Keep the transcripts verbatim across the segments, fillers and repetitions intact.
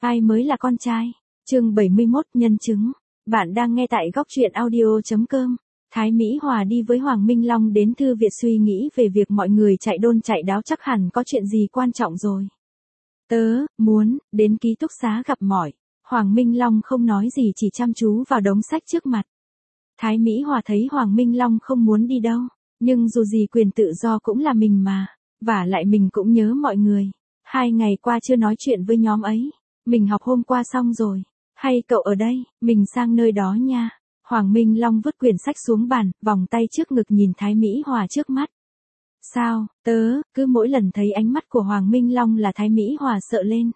Ai mới là con trai? Chương bảy mươi mốt nhân chứng. Bạn đang nghe tại góc truyện audio chấm com. Thái Mỹ Hòa đi với Hoàng Minh Long đến thư viện suy nghĩ về việc mọi người chạy đôn chạy đáo chắc hẳn có chuyện gì quan trọng rồi. Tớ, muốn, đến ký túc xá gặp mỏi. Hoàng Minh Long không nói gì chỉ chăm chú vào đống sách trước mặt. Thái Mỹ Hòa thấy Hoàng Minh Long không muốn đi đâu, nhưng dù gì quyền tự do cũng là mình mà, vả lại mình cũng nhớ mọi người. Hai ngày qua chưa nói chuyện với nhóm ấy, mình học hôm qua xong rồi, hay cậu ở đây, mình sang nơi đó nha. Hoàng Minh Long vứt quyển sách xuống bàn, vòng tay trước ngực nhìn Thái Mỹ Hòa trước mắt. Sao, tớ, cứ mỗi lần thấy ánh mắt của Hoàng Minh Long là Thái Mỹ Hòa sợ lên.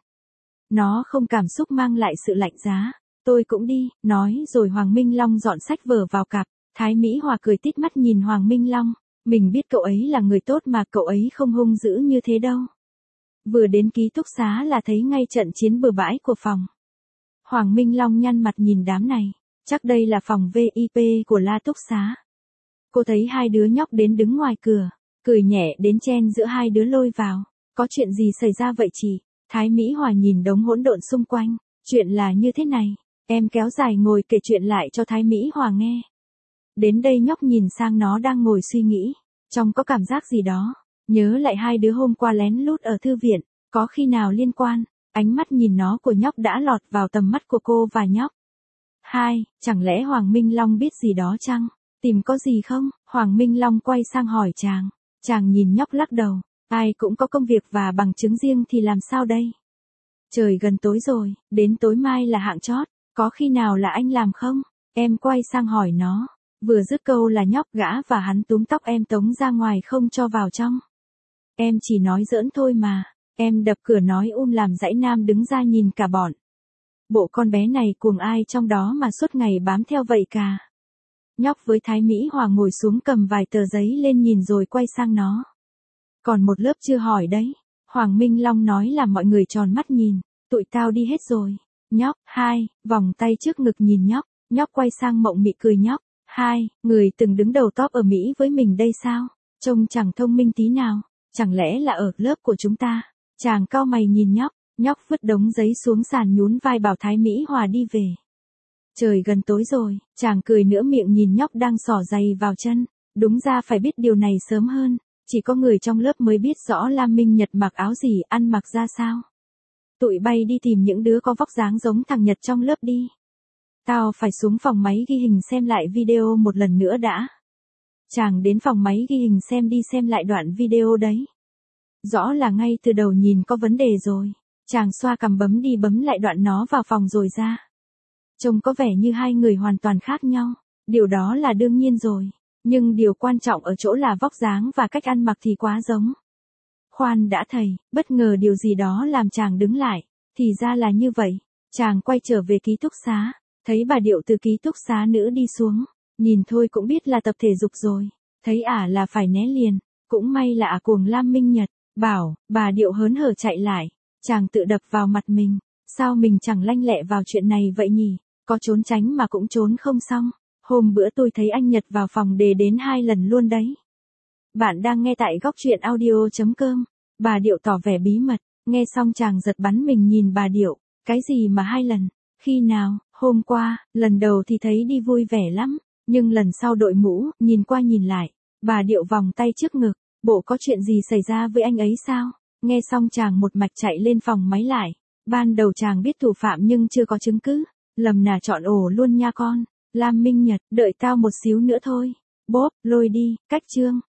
Nó không cảm xúc mang lại sự lạnh giá. Tôi cũng đi, nói rồi Hoàng Minh Long dọn sách vở vào cặp. Thái Mỹ Hòa cười tít mắt nhìn Hoàng Minh Long. Mình biết cậu ấy là người tốt mà cậu ấy không hung dữ như thế đâu. Vừa đến ký túc xá là thấy ngay trận chiến bừa bãi của phòng. Hoàng Minh Long nhăn mặt nhìn đám này. Chắc đây là phòng vê i pê của La Túc Xá. Cô thấy hai đứa nhóc đến đứng ngoài cửa, cười nhẹ đến chen giữa hai đứa lôi vào. Có chuyện gì xảy ra vậy chị? Thái Mỹ Hòa nhìn đống hỗn độn xung quanh. Chuyện là như thế này. Em kéo dài ngồi kể chuyện lại cho Thái Mỹ Hòa nghe. Đến đây nhóc nhìn sang nó đang ngồi suy nghĩ. Trông có cảm giác gì đó. Nhớ lại hai đứa hôm qua lén lút ở thư viện. Có khi nào liên quan? Ánh mắt nhìn nó của nhóc đã lọt vào tầm mắt của cô và nhóc. Hai, chẳng lẽ Hoàng Minh Long biết gì đó chăng? Tìm có gì không? Hoàng Minh Long quay sang hỏi chàng. Chàng nhìn nhóc lắc đầu. Ai cũng có công việc và bằng chứng riêng thì làm sao đây? Trời gần tối rồi, đến tối mai là hạng chót. Có khi nào là anh làm không? Em quay sang hỏi nó. Vừa dứt câu là nhóc gã và hắn túm tóc em tống ra ngoài không cho vào trong. Em chỉ nói giỡn thôi mà. Em đập cửa nói um làm dãy nam đứng ra nhìn cả bọn. Bộ con bé này cuồng ai trong đó mà suốt ngày bám theo vậy cả. Nhóc với Thái Mỹ Hòa ngồi xuống cầm vài tờ giấy lên nhìn rồi quay sang nó. Còn một lớp chưa hỏi đấy. Hoàng Minh Long nói là mọi người tròn mắt nhìn. Tụi tao đi hết rồi. Nhóc, hai, vòng tay trước ngực nhìn nhóc. Nhóc quay sang mộng mị cười nhóc. Hai, người từng đứng đầu top ở Mỹ với mình đây sao? Trông chẳng thông minh tí nào. Chẳng lẽ là ở lớp của chúng ta? Chàng cau mày nhìn nhóc. Nhóc vứt đống giấy xuống sàn nhún vai bảo Thái Mỹ Hòa đi về. Trời gần tối rồi, chàng cười nửa miệng nhìn nhóc đang xỏ giày vào chân. Đúng ra phải biết điều này sớm hơn. Chỉ có người trong lớp mới biết rõ Lam Minh Nhật mặc áo gì, ăn mặc ra sao. Tụi bay đi tìm những đứa có vóc dáng giống thằng Nhật trong lớp đi. Tao phải xuống phòng máy ghi hình xem lại video một lần nữa đã. Chàng đến phòng máy ghi hình xem đi xem lại đoạn video đấy. Rõ là ngay từ đầu nhìn có vấn đề rồi. Chàng xoa cằm bấm đi bấm lại đoạn nó vào phòng rồi ra. Trông có vẻ như hai người hoàn toàn khác nhau. Điều đó là đương nhiên rồi. Nhưng điều quan trọng ở chỗ là vóc dáng và cách ăn mặc thì quá giống. Khoan đã thầy, bất ngờ điều gì đó làm chàng đứng lại. Thì ra là như vậy. Chàng quay trở về ký túc xá. Thấy bà Điệu từ ký túc xá nữ đi xuống. Nhìn thôi cũng biết là tập thể dục rồi. Thấy ả là phải né liền. Cũng may là ả cuồng Lam Minh Nhật. Bảo, bà Điệu hớn hở chạy lại. Chàng tự đập vào mặt mình. Sao mình chẳng lanh lẹ vào chuyện này vậy nhỉ? Có trốn tránh mà cũng trốn không xong. Hôm bữa tôi thấy anh Nhật vào phòng đề đến hai lần luôn đấy. Bạn đang nghe tại góc truyện audio chấm com. Bà Điệu tỏ vẻ bí mật. Nghe xong chàng giật bắn mình nhìn bà Điệu. Cái gì mà hai lần? Khi nào? Hôm qua, lần đầu thì thấy đi vui vẻ lắm. Nhưng lần sau đội mũ, nhìn qua nhìn lại. Bà Điệu vòng tay trước ngực. Bộ có chuyện gì xảy ra với anh ấy sao? Nghe xong chàng một mạch chạy lên phòng máy lại. Ban đầu chàng biết thủ phạm nhưng chưa có chứng cứ. Lầm nà chọn ổ luôn nha con. Lam Minh Nhật, đợi tao một xíu nữa thôi. Bốp, lôi đi, cách chương.